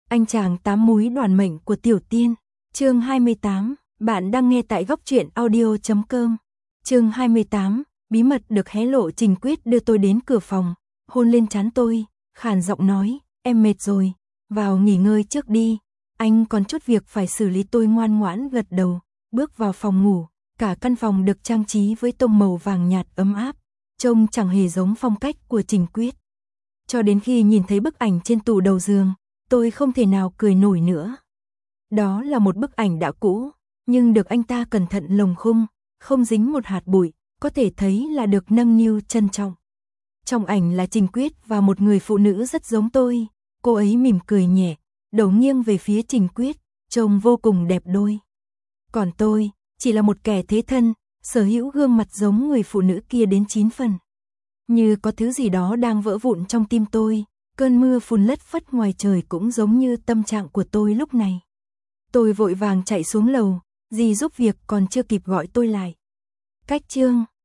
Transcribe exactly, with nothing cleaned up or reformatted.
Anh chàng tám múi đoàn mệnh của Tiểu Tiên. Chương hai mươi tám, bạn đang nghe tại góc truyện audio chấm com. Chương hai mươi tám, bí mật được hé lộ. Trình Quyết đưa tôi đến cửa phòng, hôn lên trán tôi, khàn giọng nói, em mệt rồi, vào nghỉ ngơi trước đi, anh còn chút việc phải xử lý. Tôi ngoan ngoãn gật đầu, bước vào phòng ngủ. Cả căn phòng được trang trí với tông màu vàng nhạt ấm áp, trông chẳng hề giống phong cách của Trình Quyết. Cho đến khi nhìn thấy bức ảnh trên tủ đầu giường, tôi không thể nào cười nổi nữa. Đó là một bức ảnh đã cũ, nhưng được anh ta cẩn thận lồng khung, không dính một hạt bụi, có thể thấy là được nâng niu trân trọng. Trong ảnh là Trình Quyết và một người phụ nữ rất giống tôi, cô ấy mỉm cười nhẹ, đầu nghiêng về phía Trình Quyết, trông vô cùng đẹp đôi. Còn tôi, chỉ là một kẻ thế thân, sở hữu gương mặt giống người phụ nữ kia đến chín phần. Như có thứ gì đó đang vỡ vụn trong tim tôi, cơn mưa phùn lất phất ngoài trời cũng giống như tâm trạng của tôi lúc này. Tôi vội vàng chạy xuống lầu, dì giúp việc còn chưa kịp gọi tôi lại. Cách chương